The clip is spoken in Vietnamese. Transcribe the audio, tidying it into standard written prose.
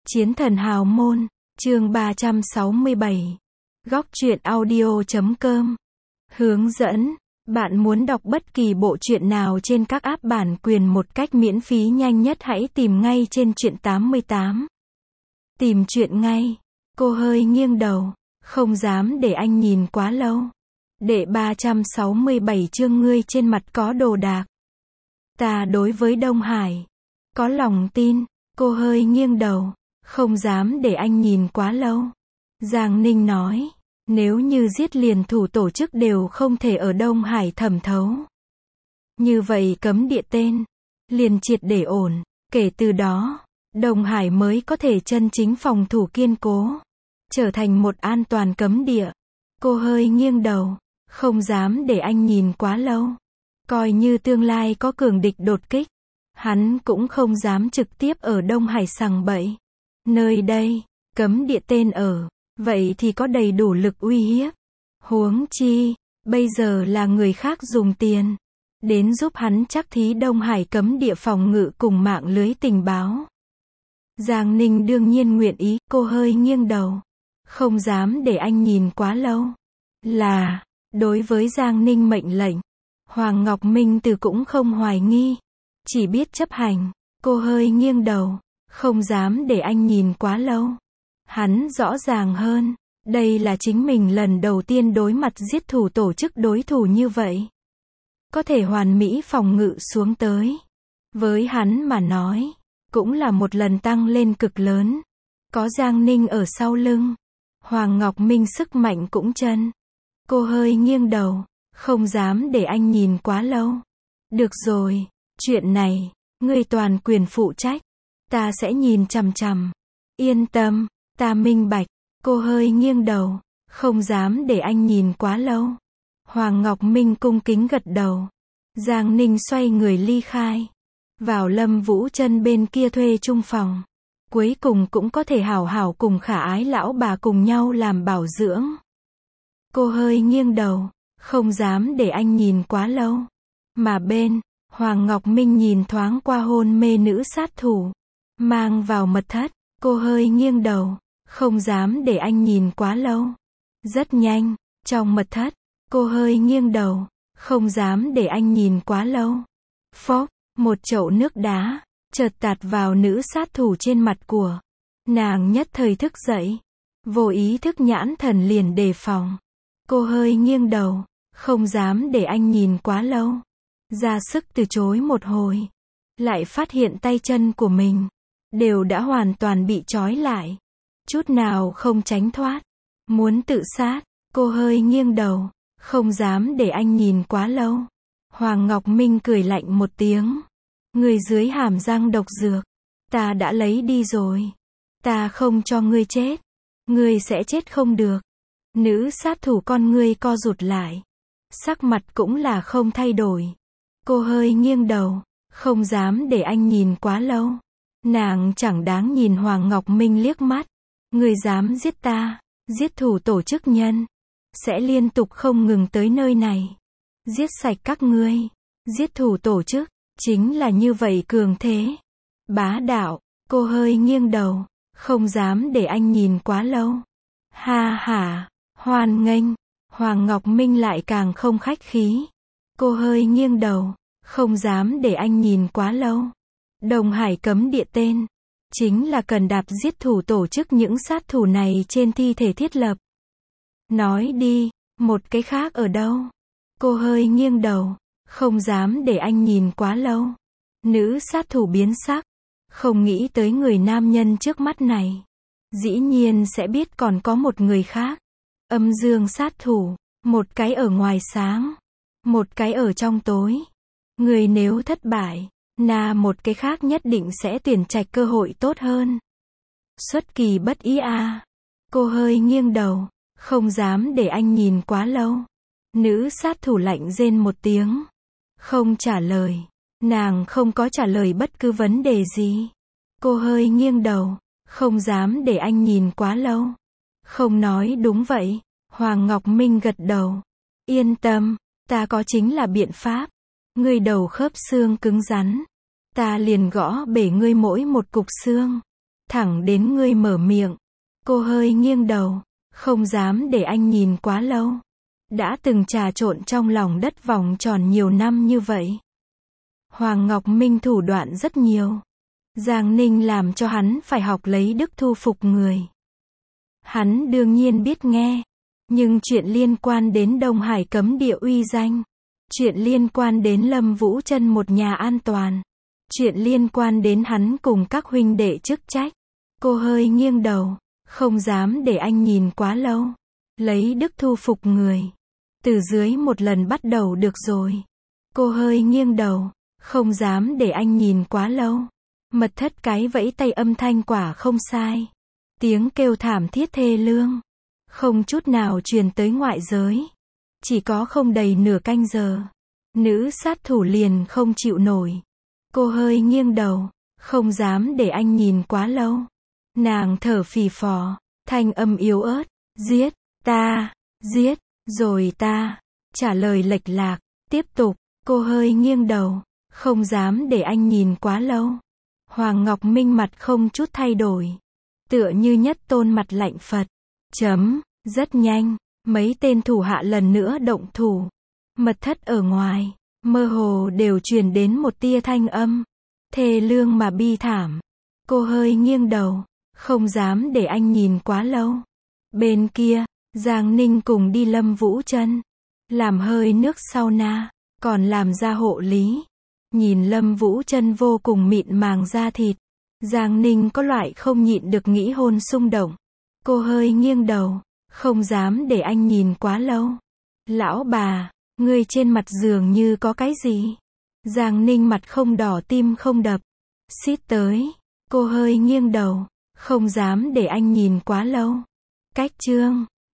Chiến thần hào môn, chương 367. Góc truyện audio.com. Hướng dẫn, bạn muốn đọc bất kỳ bộ truyện nào trên các app bản quyền một cách miễn phí nhanh nhất hãy tìm ngay trên truyện 88. Tìm truyện ngay. Cô hơi nghiêng đầu, không dám để anh nhìn quá lâu. Đệ 367 chương ngươi trên mặt có đồ đạc. Ta đối với Đông Hải có lòng tin, cô hơi nghiêng đầu, không dám để anh nhìn quá lâu. Giang Ninh nói, nếu như giết liền thủ tổ chức đều không thể ở Đông Hải thẩm thấu. Như vậy cấm địa tên, liền triệt để ổn, kể từ đó, Đông Hải mới có thể chân chính phòng thủ kiên cố, trở thành một an toàn cấm địa. Cô hơi nghiêng đầu, không dám để anh nhìn quá lâu. Coi như tương lai có cường địch đột kích, hắn cũng không dám trực tiếp ở Đông Hải sằng bậy. Nơi đây, cấm địa tên ở, vậy thì có đầy đủ lực uy hiếp. Huống chi, bây giờ là người khác dùng tiền đến giúp hắn chắc thí Đông Hải cấm địa phòng ngự cùng mạng lưới tình báo. Giang Ninh đương nhiên nguyện ý, cô hơi nghiêng đầu, không dám để anh nhìn quá lâu. Là, đối với Giang Ninh mệnh lệnh, Hoàng Ngọc Minh Từ cũng không hoài nghi, chỉ biết chấp hành. Cô hơi nghiêng đầu, không dám để anh nhìn quá lâu. Hắn rõ ràng hơn, đây là chính mình lần đầu tiên đối mặt giết thủ tổ chức đối thủ như vậy. Có thể hoàn mỹ phòng ngự xuống tới. Với hắn mà nói, cũng là một lần tăng lên cực lớn. Có Giang Ninh ở sau lưng, Hoàng Ngọc Minh sức mạnh cũng chân. Cô hơi nghiêng đầu, không dám để anh nhìn quá lâu. Được rồi, chuyện này, ngươi toàn quyền phụ trách. Ta sẽ nhìn chằm chằm. Yên tâm, ta minh bạch. Cô hơi nghiêng đầu, không dám để anh nhìn quá lâu. Hoàng Ngọc Minh cung kính gật đầu. Giang Ninh xoay người ly khai. Vào Lâm Vũ Trân bên kia thuê chung phòng. Cuối cùng cũng có thể hảo hảo cùng khả ái lão bà cùng nhau làm bảo dưỡng. Cô hơi nghiêng đầu, không dám để anh nhìn quá lâu. Mà bên, Hoàng Ngọc Minh nhìn thoáng qua hôn mê nữ sát thủ. Mang vào mật thất, cô hơi nghiêng đầu, không dám để anh nhìn quá lâu. Rất nhanh, trong mật thất, cô hơi nghiêng đầu, không dám để anh nhìn quá lâu. Phốc, một chậu nước đá, chợt tạt vào nữ sát thủ trên mặt của. Nàng nhất thời thức dậy, vô ý thức nhãn thần liền đề phòng. Cô hơi nghiêng đầu, không dám để anh nhìn quá lâu. Ra sức từ chối một hồi, lại phát hiện tay chân của mình đều đã hoàn toàn bị trói lại, chút nào không tránh thoát. Muốn tự sát, cô hơi nghiêng đầu, không dám để anh nhìn quá lâu. Hoàng Ngọc Minh cười lạnh một tiếng. Người dưới hàm răng độc dược, ta đã lấy đi rồi. Ta không cho ngươi chết. Ngươi sẽ chết không được. Nữ sát thủ con ngươi co rụt lại. Sắc mặt cũng là không thay đổi. Cô hơi nghiêng đầu, không dám để anh nhìn quá lâu. Nàng chẳng đáng nhìn Hoàng Ngọc Minh liếc mắt. Người dám giết ta, giết thủ tổ chức nhân, sẽ liên tục không ngừng tới nơi này. Giết sạch các ngươi. Giết thủ tổ chức, chính là như vậy cường thế. Bá đạo, cô hơi nghiêng đầu, không dám để anh nhìn quá lâu. Ha ha, hoan nghênh. Hoàng Ngọc Minh lại càng không khách khí. Cô hơi nghiêng đầu, không dám để anh nhìn quá lâu. Đông Hải cấm địa tên, chính là cần đạp giết thủ tổ chức những sát thủ này trên thi thể thiết lập. Nói đi, một cái khác ở đâu? Cô hơi nghiêng đầu, không dám để anh nhìn quá lâu. Nữ sát thủ biến sắc, không nghĩ tới người nam nhân trước mắt này. Dĩ nhiên sẽ biết còn có một người khác. Âm dương sát thủ, một cái ở ngoài sáng, một cái ở trong tối. Người nếu thất bại, một cái khác nhất định sẽ tuyển trạch cơ hội tốt hơn. Xuất kỳ bất ý a. Cô hơi nghiêng đầu, không dám để anh nhìn quá lâu. Nữ sát thủ lạnh rên một tiếng, không trả lời. Nàng không có trả lời bất cứ vấn đề gì. Cô hơi nghiêng đầu, không dám để anh nhìn quá lâu. Không nói đúng vậy. Hoàng Ngọc Minh gật đầu. Yên tâm, ta có chính là biện pháp. Ngươi đầu khớp xương cứng rắn, ta liền gõ bể ngươi mỗi một cục xương. thẳng đến ngươi mở miệng. Cô hơi nghiêng đầu, không dám để anh nhìn quá lâu. Đã từng trà trộn trong lòng đất vòng tròn nhiều năm như vậy. Hoàng Ngọc Minh thủ đoạn rất nhiều. Giang Ninh làm cho hắn phải học lấy đức thu phục người. Hắn đương nhiên biết nghe. Nhưng chuyện liên quan đến Đông Hải cấm địa uy danh. Chuyện liên quan đến Lâm Vũ Trân một nhà an toàn. Chuyện liên quan đến hắn cùng các huynh đệ chức trách. Cô hơi nghiêng đầu, không dám để anh nhìn quá lâu. Lấy đức thu phục người. Từ dưới một lần bắt đầu được rồi. Cô hơi nghiêng đầu, không dám để anh nhìn quá lâu. Mật thất cái vẫy tay âm thanh quả không sai. Tiếng kêu thảm thiết thê lương. Không chút nào truyền tới ngoại giới. Chỉ có không đầy nửa canh giờ. Nữ sát thủ liền không chịu nổi. Cô hơi nghiêng đầu, không dám để anh nhìn quá lâu. Nàng thở phì phò, thanh âm yếu ớt. Giết, ta, giết, rồi ta. Trả lời lệch lạc, tiếp tục. Cô hơi nghiêng đầu, không dám để anh nhìn quá lâu. Hoàng Ngọc Minh mặt không chút thay đổi. Tựa như Nhất Tôn mặt lạnh Phật. Rất nhanh, mấy tên thủ hạ lần nữa động thủ. Mật thất ở ngoài, mơ hồ đều truyền đến một tia thanh âm. Thê lương mà bi thảm. Cô hơi nghiêng đầu, không dám để anh nhìn quá lâu. Bên kia, Giang Ninh cùng đi Lâm Vũ Trân. Làm hơi nước sauna, còn làm ra hộ lý. Nhìn Lâm Vũ Trân vô cùng mịn màng da thịt. Giang Ninh có loại không nhịn được nghĩ hôn xung động. Cô hơi nghiêng đầu, không dám để anh nhìn quá lâu. Lão bà, ngươi trên mặt giường như có cái gì? Giang Ninh mặt không đỏ tim không đập. Xít tới. Cô hơi nghiêng đầu, không dám để anh nhìn quá lâu. Cách chương